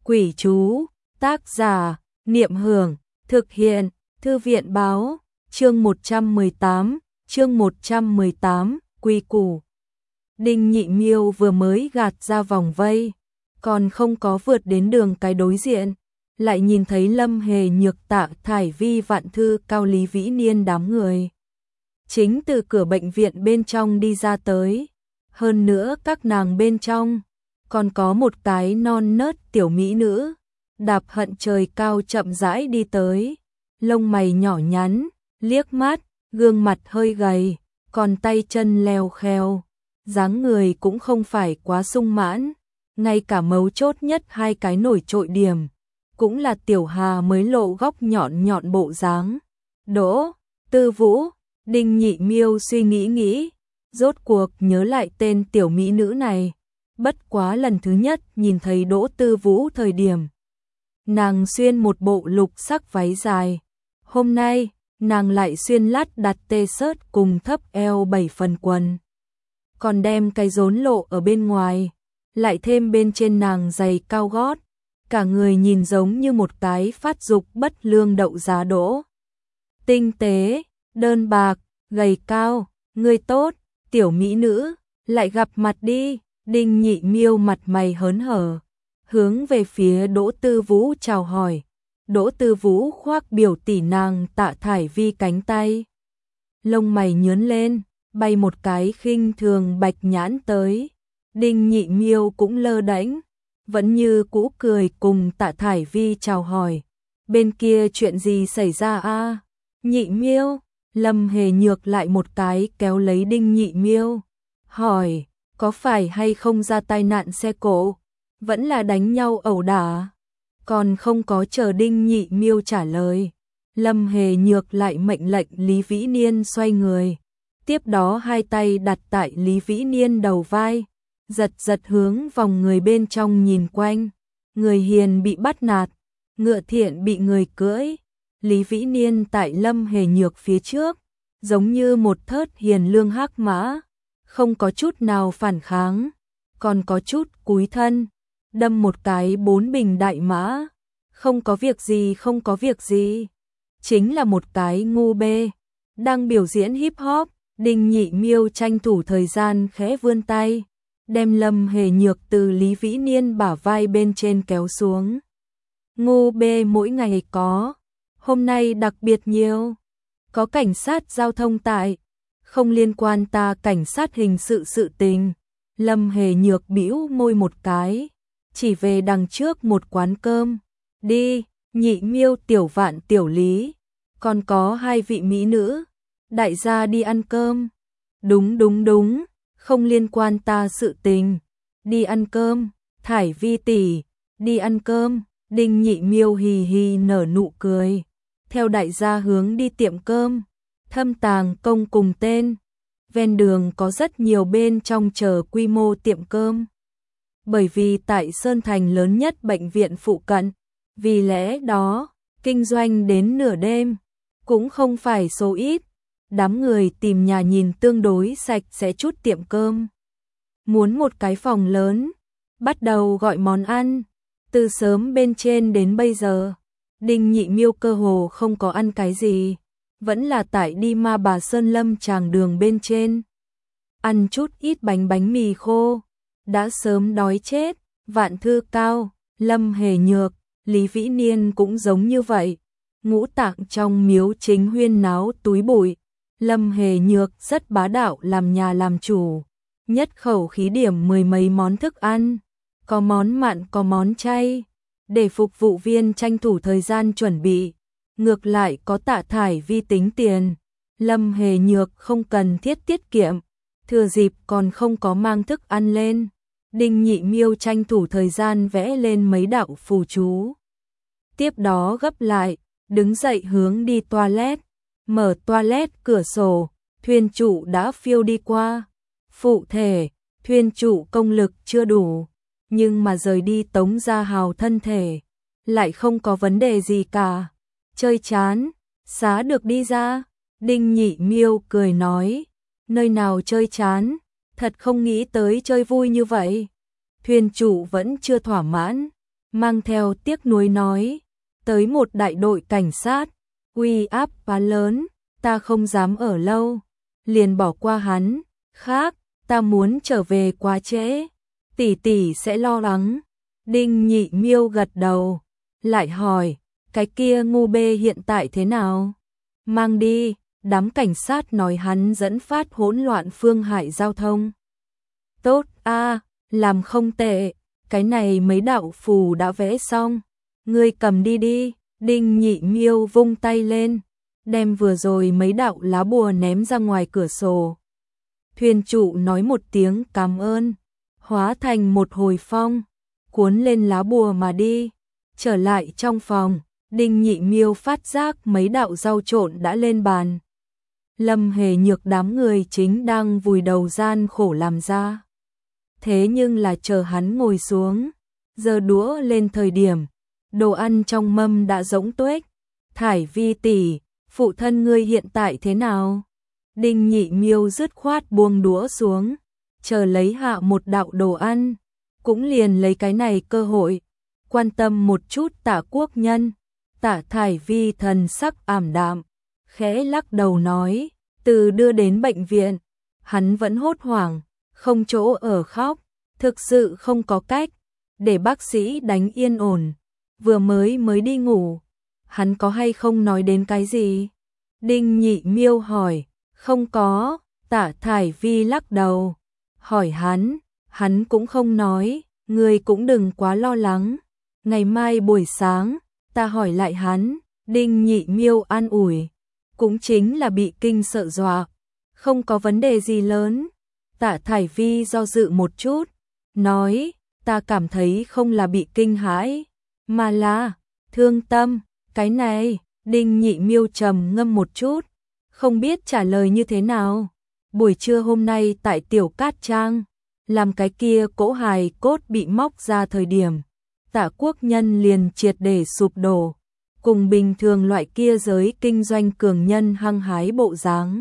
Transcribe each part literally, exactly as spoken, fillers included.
Quỷ chú, tác giả, Niệm Hưởng, thực hiện, Thư viện báo, chương một trăm mười tám, chương một trăm mười tám, quy củ. Đinh Nhị Miêu vừa mới gạt ra vòng vây, còn không có vượt đến đường cái đối diện, lại nhìn thấy Lâm Hề Nhược, Tạ Thải Vi, Vạn Thư Cao, Lý Vĩ Niên đám người. Chính từ cửa bệnh viện bên trong đi ra tới, hơn nữa các nàng bên trong, còn có một cái non nớt tiểu mỹ nữ, đạp hận trời cao chậm rãi đi tới, lông mày nhỏ nhắn, liếc mắt, gương mặt hơi gầy, còn tay chân leo kheo, dáng người cũng không phải quá sung mãn, ngay cả mấu chốt nhất hai cái nổi trội điểm, cũng là Tiểu Hà mới lộ góc nhọn nhọn bộ dáng. Đỗ Tư Vũ, Đinh Nhị Miêu suy nghĩ nghĩ, rốt cuộc nhớ lại tên tiểu mỹ nữ này. Bất quá lần thứ nhất nhìn thấy Đỗ Tư Vũ thời điểm, nàng xuyên một bộ lục sắc váy dài. Hôm nay, nàng lại xuyên lát đặt t-shirt cùng thấp eo bảy phần quần. Còn đem cái rốn lộ ở bên ngoài, lại thêm bên trên nàng giày cao gót. Cả người nhìn giống như một cái phát dục bất lương đậu giá đỗ. Tinh tế, đơn bạc, gầy cao, người tốt, tiểu mỹ nữ, lại gặp mặt đi. Đinh Nhị Miêu mặt mày hớn hở, hướng về phía Đỗ Tư Vũ chào hỏi. Đỗ Tư Vũ khoác biểu tỷ nàng Tạ Thải Vi cánh tay. Lông mày nhướng lên, bay một cái khinh thường bạch nhãn tới. Đinh Nhị Miêu cũng lơ đễnh, vẫn như cũ cười cùng Tạ Thải Vi chào hỏi. Bên kia chuyện gì xảy ra a? Nhị Miêu, Lâm Hề Nhược lại một cái kéo lấy Đinh Nhị Miêu, hỏi, có phải hay không ra tai nạn xe cộ, vẫn là đánh nhau ẩu đả? Còn không có chờ Đinh Nhị Miêu trả lời, Lâm Hề Nhược lại mệnh lệnh Lý Vĩ Niên xoay người, tiếp đó hai tay đặt tại Lý Vĩ Niên đầu vai, giật giật hướng vòng người bên trong nhìn quanh. Người hiền bị bắt nạt, ngựa thiện bị người cưỡi. Lý Vĩ Niên tại Lâm Hề Nhược phía trước, giống như một thớt hiền lương hắc mã, không có chút nào phản kháng, còn có chút cúi thân, đâm một cái bốn bình đại mã. Không có việc gì, không có việc gì. Chính là một cái ngu bê, đang biểu diễn hip hop. Đinh Nhị Miêu tranh thủ thời gian khẽ vươn tay, đem Lâm Hề Nhược từ Lý Vĩ Niên bả vai bên trên kéo xuống. Ngu bê mỗi ngày có, hôm nay đặc biệt nhiều. Có cảnh sát giao thông tại, không liên quan ta cảnh sát hình sự sự tình. Lâm Hề Nhược bĩu môi một cái, chỉ về đằng trước một quán cơm. Đi, Nhị Miêu, Tiểu Vạn, Tiểu Lý, còn có hai vị mỹ nữ, đại gia đi ăn cơm. Đúng đúng đúng, không liên quan ta sự tình. Đi ăn cơm, Thải Vi tỷ, đi ăn cơm. Đinh Nhị Miêu hì hì nở nụ cười, theo đại gia hướng đi tiệm cơm. Thâm Tàng Công cùng tên, ven đường có rất nhiều bên trong chờ quy mô tiệm cơm. Bởi vì tại Sơn Thành lớn nhất bệnh viện phụ cận, vì lẽ đó, kinh doanh đến nửa đêm, cũng không phải số ít. Đám người tìm nhà nhìn tương đối sạch sẽ chút tiệm cơm. Muốn một cái phòng lớn, bắt đầu gọi món ăn. Từ sớm bên trên đến bây giờ, Đinh Nhị Miêu cơ hồ không có ăn cái gì, vẫn là tại đi Ma Bà Sơn Lâm Tràng đường bên trên. Ăn chút ít bánh bánh mì khô, đã sớm đói chết. Vạn Thư Cao, Lâm Hề Nhược, Lý Vĩ Niên cũng giống như vậy. Ngũ Tạng trong miếu chính huyên náo túi bụi. Lâm Hề Nhược rất bá đạo làm nhà làm chủ, nhất khẩu khí điểm mười mấy món thức ăn, có món mặn có món chay, để phục vụ viên tranh thủ thời gian chuẩn bị. Ngược lại có Tạ Thải Vi tính tiền, Lâm Hề Nhược không cần thiết tiết kiệm, thừa dịp còn không có mang thức ăn lên. Đinh Nhị Miêu tranh thủ thời gian vẽ lên mấy đạo phù chú, tiếp đó gấp lại, đứng dậy hướng đi toilet. Mở toilet cửa sổ, thuyền chủ đã phiêu đi qua. Phụ thể, thuyền chủ công lực chưa đủ, nhưng mà rời đi Tống Gia Hào thân thể, lại không có vấn đề gì cả. Chơi chán, xá được đi ra. Đinh Nhị Miêu cười nói, nơi nào chơi chán, thật không nghĩ tới chơi vui như vậy. Thuyền chủ vẫn chưa thỏa mãn, mang theo tiếc nuối nói, tới một đại đội cảnh sát, uy áp quá lớn, ta không dám ở lâu, liền bỏ qua hắn, khác, ta muốn trở về quá trễ, tỷ tỷ sẽ lo lắng. Đinh Nhị Miêu gật đầu, lại hỏi, cái kia ngu bê hiện tại thế nào? Mang đi, đám cảnh sát nói hắn dẫn phát hỗn loạn phương hại giao thông. Tốt a, làm không tệ, cái này mấy đạo phù đã vẽ xong, ngươi cầm đi đi. Đinh Nhị Miêu vung tay lên, đem vừa rồi mấy đạo lá bùa ném ra ngoài cửa sổ. Thuyền trụ nói một tiếng cảm ơn, hóa thành một hồi phong, cuốn lên lá bùa mà đi. Trở lại trong phòng, Đinh Nhị Miêu phát giác mấy đạo rau trộn đã lên bàn. Lâm Hề Nhược đám người chính đang vùi đầu gian khổ làm ra. Thế nhưng là chờ hắn ngồi xuống, giơ đũa lên thời điểm, đồ ăn trong mâm đã rỗng tuếch. Thải Vi tỷ, phụ thân ngươi hiện tại thế nào? Đinh Nhị Miêu dứt khoát buông đũa xuống, chờ lấy hạ một đạo đồ ăn, cũng liền lấy cái này cơ hội, quan tâm một chút Tạ Quốc Nhân. Tạ Thải Vi thần sắc ảm đạm, khẽ lắc đầu nói, từ đưa đến bệnh viện, hắn vẫn hốt hoảng, không chỗ ở khóc, thực sự không có cách, để bác sĩ đánh yên ổn, vừa mới mới đi ngủ, hắn có hay không nói đến cái gì? Đinh Nhị Miêu hỏi, không có, Tạ Thải Vi lắc đầu, hỏi hắn, hắn cũng không nói, ngươi cũng đừng quá lo lắng, ngày mai buổi sáng, ta hỏi lại hắn. Đinh Nhị Miêu an ủi, cũng chính là bị kinh sợ dọa, không có vấn đề gì lớn. Tạ Thải Vi do dự một chút, nói, ta cảm thấy không là bị kinh hãi, mà là thương tâm. Cái này, Đinh Nhị Miêu trầm ngâm một chút, không biết trả lời như thế nào. Buổi trưa hôm nay tại Tiểu Cát Trang, làm cái kia cỗ hài cốt bị móc ra thời điểm, Tạ Quốc Nhân liền triệt để sụp đổ, cùng bình thường loại kia giới kinh doanh cường nhân hăng hái bộ dáng.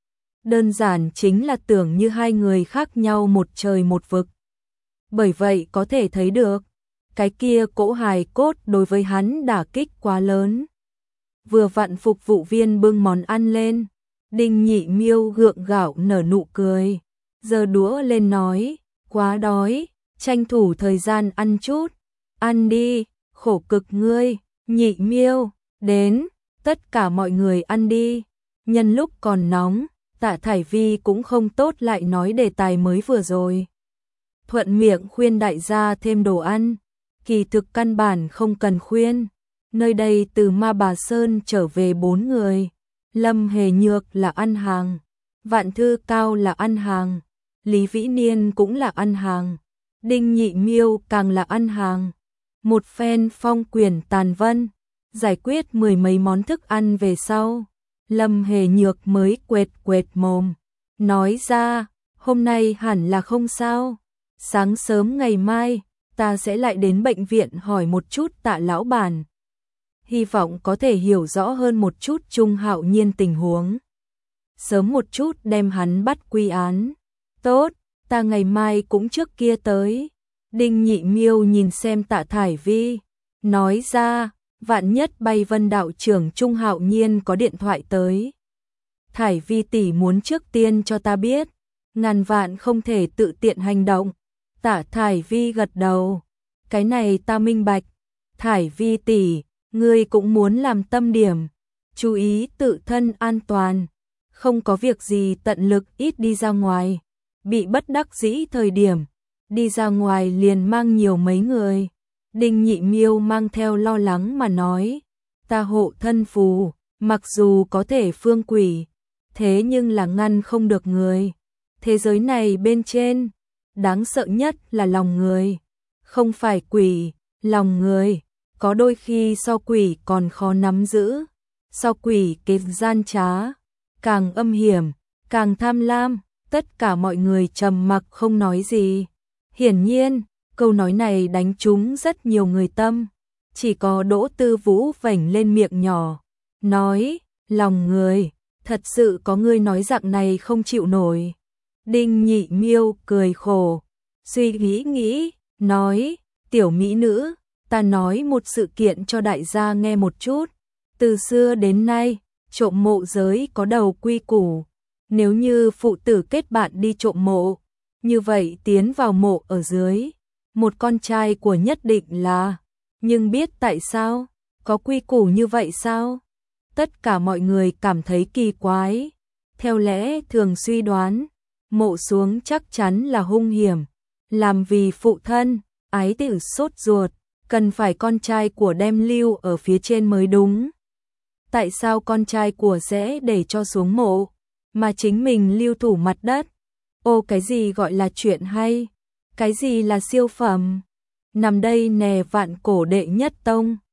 Đơn giản chính là tưởng như hai người khác nhau một trời một vực. Bởi vậy có thể thấy được, cái kia cỗ hài cốt đối với hắn đả kích quá lớn. Vừa vặn phục vụ viên bưng món ăn lên, Đinh Nhị Miêu gượng gạo nở nụ cười, giơ đũa lên nói, quá đói, tranh thủ thời gian ăn chút, ăn đi, khổ cực ngươi. Nhị Miêu, đến, tất cả mọi người ăn đi, nhân lúc còn nóng. Tạ Thải Vi cũng không tốt lại nói đề tài mới vừa rồi, thuận miệng khuyên đại gia thêm đồ ăn, kỳ thực căn bản không cần khuyên. Nơi đây từ Ma Bà Sơn trở về bốn người, Lâm Hề Nhược là ăn hàng, Vạn Thư Cao là ăn hàng, Lý Vĩ Niên cũng là ăn hàng, Đinh Nhị Miêu càng là ăn hàng. Một phen phong quyền tàn vân, giải quyết mười mấy món thức ăn về sau, Lâm Hề Nhược mới quệt quệt mồm, nói ra, hôm nay hẳn là không sao, sáng sớm ngày mai, ta sẽ lại đến bệnh viện hỏi một chút Tạ lão bản. Hy vọng có thể hiểu rõ hơn một chút Trung Hạo Nhiên tình huống, sớm một chút đem hắn bắt quy án. Tốt, ta ngày mai cũng trước kia tới. Đinh Nhị Miêu nhìn xem Tạ Thải Vi, nói ra, vạn nhất Bay Vân đạo trưởng Trung Hạo Nhiên có điện thoại tới. Thải Vi tỷ muốn trước tiên cho ta biết, ngàn vạn không thể tự tiện hành động. Tạ Thải Vi gật đầu, cái này ta minh bạch. Thải Vi tỷ, ngươi cũng muốn làm tâm điểm, chú ý tự thân an toàn, không có việc gì tận lực ít đi ra ngoài, bị bất đắc dĩ thời điểm, đi ra ngoài liền mang nhiều mấy người. Đinh Nhị Miêu mang theo lo lắng mà nói, ta hộ thân phù, mặc dù có thể phương quỷ, thế nhưng là ngăn không được người. Thế giới này bên trên, đáng sợ nhất là lòng người, không phải quỷ, lòng người, có đôi khi so quỷ còn khó nắm giữ, so quỷ kế gian trá, càng âm hiểm, càng tham lam. Tất cả mọi người trầm mặc không nói gì. Hiển nhiên, câu nói này đánh trúng rất nhiều người tâm, chỉ có Đỗ Tư Vũ vểnh lên miệng nhỏ, nói, lòng người, thật sự có người nói dạng này không chịu nổi. Đinh Nhị Miêu cười khổ, suy nghĩ nghĩ, nói, tiểu mỹ nữ, ta nói một sự kiện cho đại gia nghe một chút. Từ xưa đến nay, trộm mộ giới có đầu quy củ. Nếu như phụ tử kết bạn đi trộm mộ, như vậy tiến vào mộ ở dưới, một con trai của nhất định là. Nhưng biết tại sao? Có quy củ như vậy sao? Tất cả mọi người cảm thấy kỳ quái. Theo lẽ thường suy đoán, mộ xuống chắc chắn là hung hiểm. Làm vì phụ thân, ái tử sốt ruột, cần phải con trai của đem lưu ở phía trên mới đúng. Tại sao con trai của sẽ để cho xuống mộ, mà chính mình lưu thủ mặt đất? Ô, cái gì gọi là chuyện hay? Cái gì là siêu phẩm? Nằm đây nè, vạn cổ đệ nhất tông.